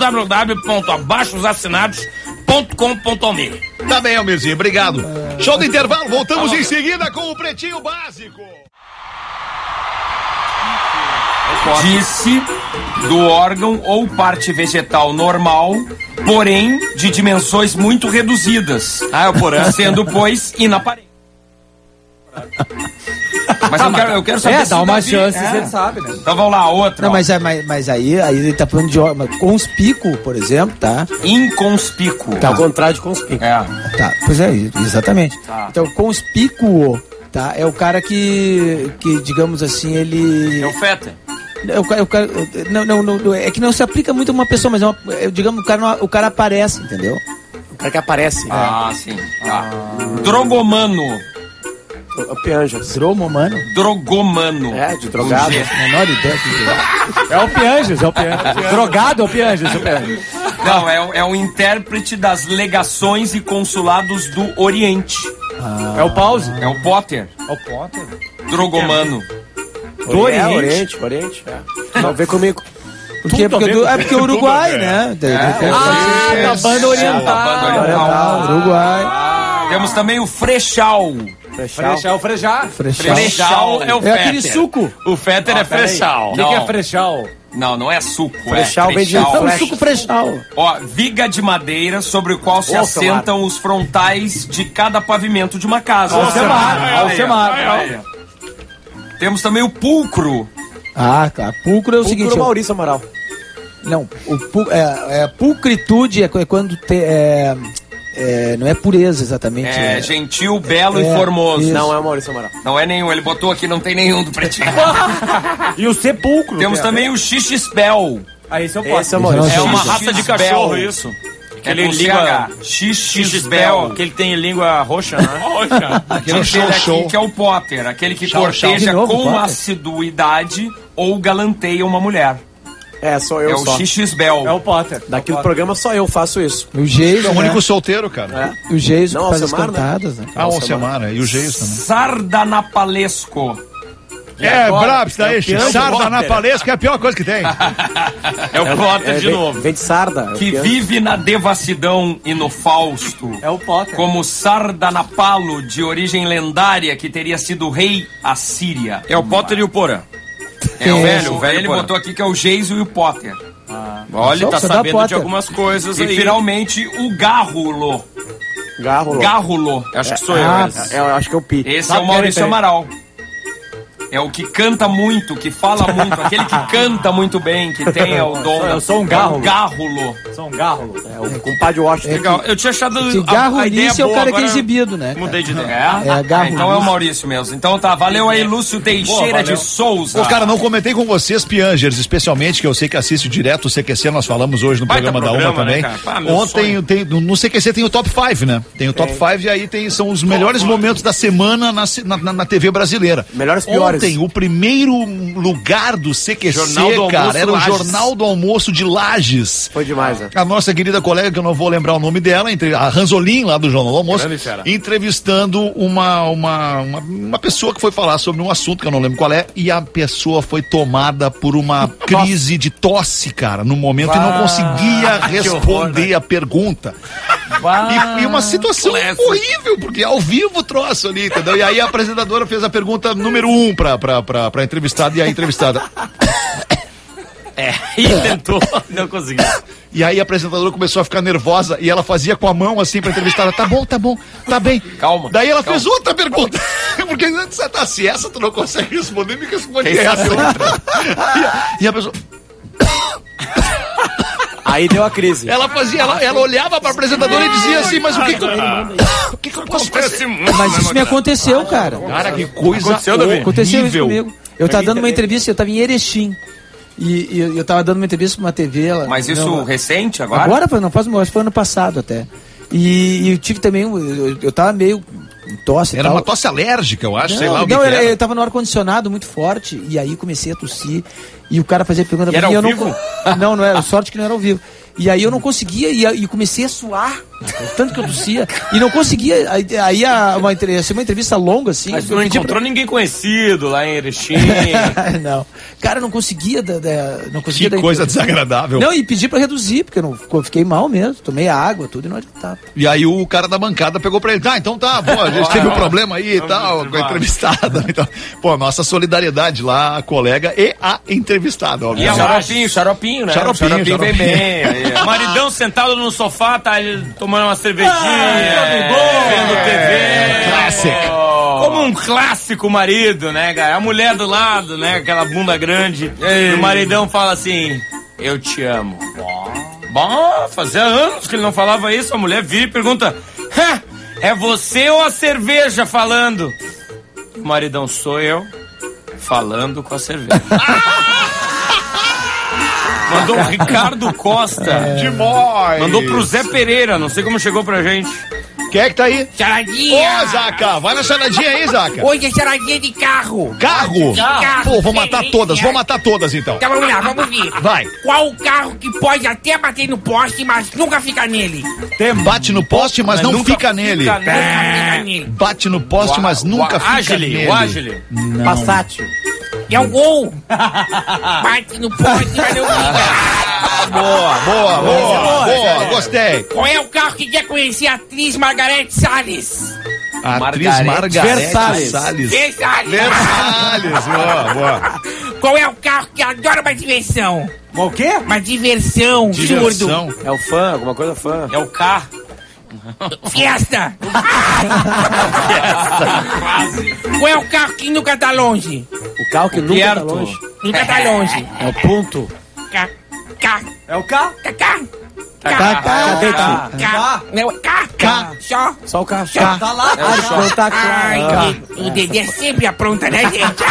www.abaixosassinados.com.br. Tá bem, Almirzinho. Obrigado. Show do intervalo. Voltamos em seguida com o Pretinho Básico. Disse do órgão ou parte vegetal normal, porém de dimensões muito reduzidas. Ah, é o porã. Sendo, pois, inaparente. Mas eu quero saber se dá o uma Davi- chance, você sabe, né? Então vamos lá, outra. Não, ó. mas aí ele tá falando de conspícuo, por exemplo, tá? Inconspícuo. Tá ao contrário de conspícuo. É. Tá, pois é, exatamente. Tá. Então, conspícuo, tá? É o cara que digamos assim, ele... É o Feta. O cara, não, é que não se aplica muito a uma pessoa, mas digamos, o cara aparece, entendeu? O cara que aparece. Ah, sim. Tá. Drogomano. O Pianjas. Dromomano? Drogomano. É, de drogado. Menor ideia que É o Pianges, Drogado é o Pianges, Não, é o intérprete das legações e consulados do Oriente. É o Pause. É o Potter. É o Potter. Drogomano. Do Oriente. Vamos ver comigo. Porque o Uruguai, né? Da banda oriental. Uruguai. Temos também o Frechal. Frechal, Frejá. Frechal é o É Fetter. aquele suco. O Fetter é Frechal. O que é Frechal? Não é suco. Frechal é vem de Frechal. É um suco frechal. Ó, viga de madeira sobre o qual se assentam os frontais de cada pavimento de uma casa. Alcemar. Temos também o pulcro. Ah, tá. Pulcro é o seguinte. Maurício Amaral. Não, pulcritude é quando não é pureza exatamente. É gentil, belo e É, formoso. isso. Não é o Maurício Amaral. Não é nenhum, ele botou aqui, não tem nenhum do pretinho. E o Sepulcro. Temos também o Xixi Spell. Aí esse é o Esse é o Potter. Maurício. É uma Xixi raça de Spell. cachorro, isso. Aquele língua XXBel, aquele tem língua roxa, né? Roxa. Aquele Aqui que é o Potter, aquele que corteja De novo, com Potter? assiduidade ou galanteia uma mulher. É, só eu É só. o XXBel. É o Potter. Daqui do programa só eu faço isso. O Geiso, É o né? único solteiro, cara. O Geiso Não, que faz as Alcemar, né? cantadas, né? Ah, o Alcemar, né? E o Geis também. Sardanapalesco. Brabo, isso daí, pior Sarda na Potter. palestra, que é a pior coisa que tem. É o Potter de novo. Vem de sarda. Que vive na devassidão e no Fausto. É o Potter. Como Sardanapalo, de origem lendária, que teria sido rei assíria. É o Potter e o Porã. É o velho, velho. Ele Porã. botou aqui que é o Geiso e o Potter. Olha, tá Só dá sabendo de Potter. algumas coisas E aí. finalmente o Gárrulo. Garro. Gárrulo. Acho que sou eu. esse. Eu acho que é o Pi. Esse Sabe é o Maurício quem é? Amaral. É o que canta muito, que fala muito, aquele que canta muito bem, que tem o dom. Eu sou um gárrulo. É o Gárrulo. São Gárrulo. É o compadre Washington. Legal. Eu tinha achado Que a ideia garrulice é o boa, cara que é agora exibido, né? Mudei de ideia. É, garrulice. Então é o Maurício mesmo. Então tá, valeu aí, Lúcio Teixeira de Souza. Ô, cara, não comentei com vocês, Piangers, especialmente, que eu sei que assiste direto o CQC, nós falamos hoje no Baita programa da Uma programa, né, também. cara? Pá, meu Ontem no CQC tem o Top 5, né? Tem o Top 5 e aí são os melhores momentos da semana na TV brasileira. Melhores piores. Ontem, o primeiro lugar do CQC, Jornal do cara, Almoço era o Lages. Jornal do Almoço de Lages. Foi demais, né? A nossa querida colega, que eu não vou lembrar o nome dela, a Ranzolin, lá do Jornal do Almoço, Grande fera. entrevistando uma pessoa que foi falar sobre um assunto que eu não lembro qual é, e a pessoa foi tomada por uma crise de tosse, cara, no momento, e não conseguia responder a pergunta. E uma situação horrível, porque é ao vivo o troço ali, entendeu? E aí a apresentadora fez a pergunta número 1 pra entrevistada, e a entrevistada... E tentou, não conseguiu. E aí a apresentadora começou a ficar nervosa e ela fazia com a mão assim pra entrevistada, tá bom, tá bem. Calma. Daí ela fez outra pergunta. Porque você tá, se essa tu não consegue responder, me responde Quem essa. sabe E a pessoa, Aí deu a crise. ela olhava pra apresentadora e dizia assim, mas o que que eu posso fazer? Mas isso me aconteceu, cara. Cara, que coisa Aconteceu, Davi? Aconteceu isso horrível. comigo. Eu tava dando uma entrevista, eu tava em Erechim. E eu tava dando uma entrevista pra uma TV. Mas isso não, recente agora? Agora não faz, acho que foi ano passado até. E eu tive também, eu tava meio com tosse e Era tal. uma tosse alérgica, eu acho, sei lá o que não, que era. eu tava no ar-condicionado muito forte, e aí comecei a tossir, e o cara fazia pergunta E era mim, ao eu vivo? não era, sorte que não era ao vivo. E aí eu não conseguia, e comecei a suar, tanto que eu tossia, e não conseguia, aí uma entrevista longa, assim. Mas tu eu não pedi encontrou ninguém conhecido lá em Erechim. não, cara, eu não conseguia, não conseguia Que dar coisa entrevista. desagradável. Não, e pedi pra reduzir, porque eu fiquei mal mesmo, tomei água, tudo, e não adiantava. E aí o cara da bancada pegou pra ele, então tá, pô, a gente teve um problema aí e tal, com a entrevistada. Então, pô, nossa solidariedade lá, a colega e a entrevistada, E obviamente. a Xaropinho, né? Xaropinho, O vem bem. Aí. O maridão sentado no sofá, tá ele tomando uma cervejinha, vendo TV. Classic. Como um clássico marido, né, cara? A mulher do lado, né? Aquela bunda grande. E o maridão fala assim: eu te amo. Bom, fazia anos que ele não falava isso. A mulher vira e pergunta: é você ou a cerveja falando? E o maridão: sou eu falando com a cerveja. Mandou o Ricardo Costa. Demais. Mandou pro Zé Pereira, não sei como chegou pra gente. Quem é que tá aí? Charadinha! Ô, Zaca, vai na charadinha aí, Zaca. Hoje é charadinha de carro. Carro? Carro. Pô, vou matar todas então. Então vamos lá, vamos ver. Vai. Qual o carro que pode até bater no poste, mas nunca fica nele? Bate no poste, mas não fica nele. Nunca fica nele. Bate no poste, mas nunca fica Agile, nele. o Agile. Passat. É o gol. Bate no poste, mas não fica. Boa, gostei. Qual é o carro que quer conhecer a atriz Margarete Salles? A atriz Margarete Versalhes. Salles. Versalhes. Versalhes, boa. Qual é o carro que adora uma diversão? O quê? Uma diversão, surdo. Diversão. É o fã, alguma coisa fã. É o K. Fiesta. Qual é o carro que nunca tá longe? O carro que nunca tá longe. Nunca tá longe. É o ponto. K. É o K? K. Só. Só o carro. Tá lá. Não tá Ai, claro. o Dedé sempre apronta, né, gente?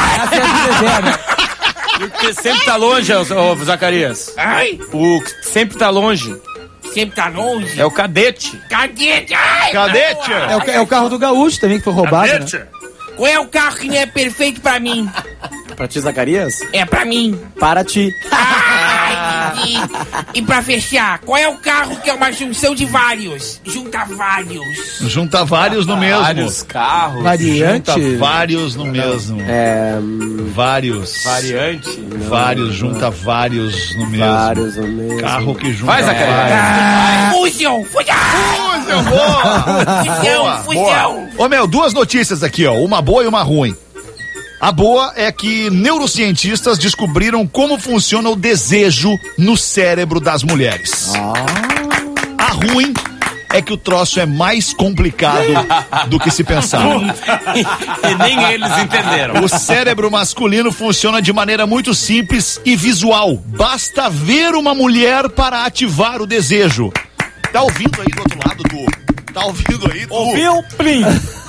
Porque sempre tá longe, ô Zacarias. Ai, O que sempre tá longe. sempre tá longe. É o cadete. Cadete! Ai, Cadete! boa. É o carro do Gaúcho também, que foi roubado, né? Qual é o carro que não é perfeito pra mim? Pra ti, Zacarias? É pra mim. Para ti. Ai, entendi. E pra fechar, qual é o carro que é uma junção de vários? Junta vários. Junta vários no mesmo. Vários carros. Variante. Junta vários no mesmo. Vários. Variante. Vários, junta vários no mesmo. Vários no mesmo. Carro que junta Faz a vários. Fusão! Fusão, boa! Fusão! Ô, meu, duas notícias aqui, ó. Uma boa e uma ruim. A boa é que neurocientistas descobriram como funciona o desejo no cérebro das mulheres. A ruim é que o troço é mais complicado do que se pensava. E nem eles entenderam. O cérebro masculino funciona de maneira muito simples e visual. Basta ver uma mulher para ativar o desejo. Tá ouvindo aí do outro lado, Tu? Tá ouvindo aí, Tu? Ouviu? Plim!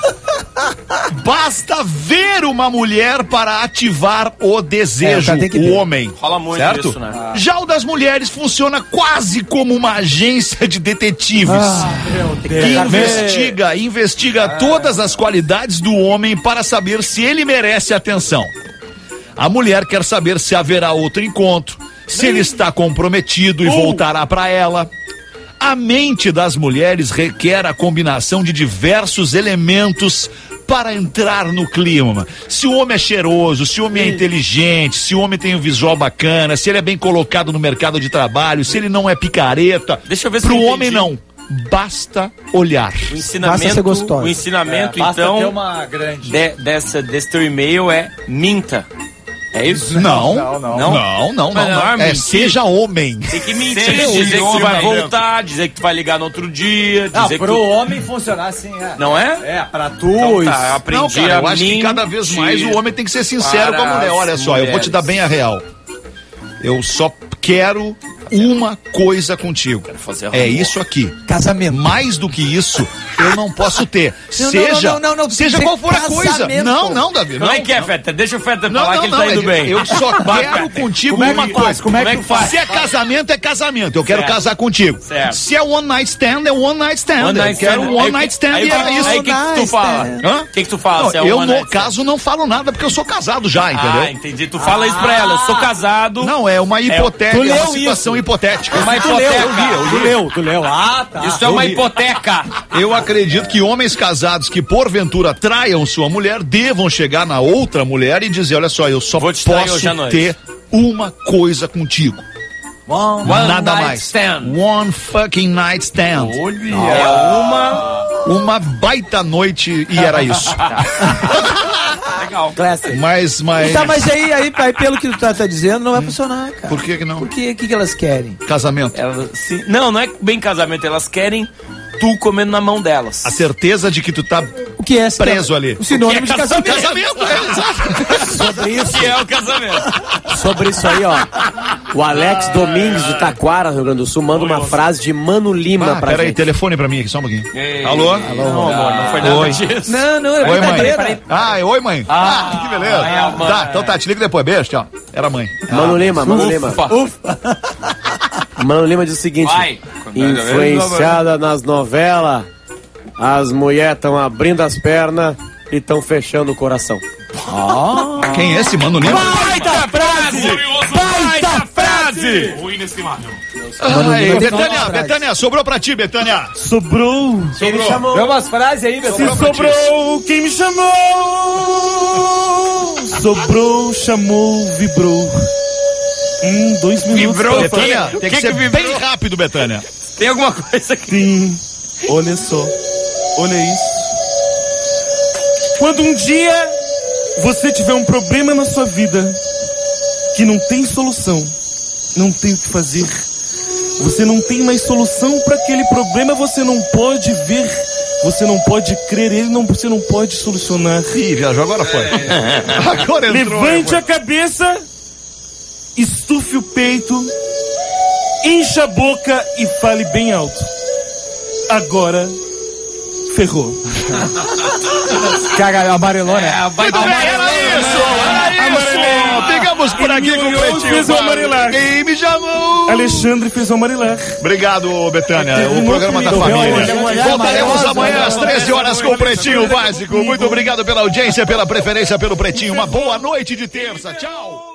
Basta ver uma mulher para ativar o desejo, tem que o ver. homem. Rola muito certo? isso, né? Já o das mulheres funciona quase como uma agência de detetives. Que investiga todas as qualidades do homem para saber se ele merece atenção. A mulher quer saber se haverá outro encontro, se ele está comprometido e voltará para ela. A mente das mulheres requer a combinação de diversos elementos para entrar no clima. Se o homem é cheiroso, se o homem é inteligente, se o homem tem um visual bacana, se ele é bem colocado no mercado de trabalho, se ele não é picareta. Deixa eu ver se pro eu homem entendi. não. Basta olhar. O ensinamento, Basta ser gostosa. o ensinamento Basta então, ter uma grande. desse teu e-mail é minta. É isso? Não. Mas não é mentir. Seja homem. Tem que mentir, dizer que tu vai voltar, dizer que tu vai ligar no outro dia, Não, dizer que pro tu... homem funcionar assim, é. Não é? É, pra tu. Então tá, eu aprendi Não, cara, eu acho que mentir cada vez mais o homem tem que ser sincero com a mulher. Olha só, eu vou te dar bem a real. Eu só quero uma coisa contigo. fazer É amor. isso aqui. Casamento. Mais do que isso, eu não posso ter. Seja tem que qual for a ser coisa. casamento. Não, Davi. Como é que é, Feta? Deixa o Feta Não, falar que ele tá indo bem. Eu só Vai, quero Feta. contigo Como é que uma faz? coisa. Como é que tu faz? Se é casamento, eu quero Certo. casar contigo. Certo. Se é one night stand, é one night stand. One night Eu quero stand. um one Aí night stand aí e era isso. Aí o que tu fala? Hã? O que tu fala? Não, se é eu, one no night stand? caso, não falo nada porque eu sou casado já, entendeu? Ah, entendi. Tu fala isso pra ela. Eu sou casado. Não, é uma hipoteca, tu é uma leu situação hipotética. Uma hipoteca. Tu leu. Ah, tá. Isso é uma hipoteca. Eu acredito que homens casados que porventura traiam sua mulher devam chegar na outra mulher e dizer, olha só, eu só Vou te trair posso hoje à noite. ter uma coisa contigo. One Nada night mais. stand. One fucking night stand. É Uma baita noite e era isso. Legal. Classic. Mas Tá, mas aí pelo que tu tá dizendo, não vai funcionar, cara. por que não? Porque o que elas querem? Casamento. Não é bem casamento. Elas querem tu comendo na mão delas. A certeza de que tu tá O que é preso ali. O sinônimo O que é de casamento. Casamento, é, exato. Sobre isso, Que é o casamento. sobre isso aí, ó. O Alex Domingues de Taquara, Rio Grande do Sul, manda uma frase de Mano Lima pra Peraí, gente. telefone pra mim aqui, só um pouquinho. Ei. Alô? Não, amor, não foi nada Oi. disso. Não, é Oi, mãe. brincadeira. Oi, mãe. Que beleza. é a mãe. Tá, então tá, te ligo depois. Beijo, tchau. Era a mãe. Mano Lima. Mano Lima diz o seguinte: Vai. influenciada nas novelas, as mulheres estão abrindo as pernas e estão fechando o coração. Quem é esse Mano Lima? Baita frase! Baita frase! Ai, Betânia, sobrou pra ti, Betânia. Sobrou. Quem me chamou? Dê umas frases aí, meu. Sobrou quem me chamou. Sobrou, chamou, vibrou. 2 minutos. Vibrou. Betânia, tem que ser vibrou? bem rápido, Betânia. Tem alguma coisa aqui? Sim. Olha só. Olha isso. Quando um dia você tiver um problema na sua vida que não tem solução, não tem o que fazer, você não tem mais solução para aquele problema, você não pode ver, você não pode crer, você não pode solucionar. Ih, viajou, agora foi. Agora entrou. Levante a cabeça, estufe o peito, enche a boca e fale bem alto. Agora ferrou. Caga, amarelou, né? Muito bem, era isso. Pegamos Ficamos por aqui com o Pretinho. Fez o Marilar. Quem me chamou? Alexandre fez o Marilar. Obrigado, Betânia. O programa da família. Voltaremos amanhã às 13 horas com o Pretinho Básico. Muito obrigado pela audiência, pela preferência pelo Pretinho. Uma boa noite de terça. Tchau.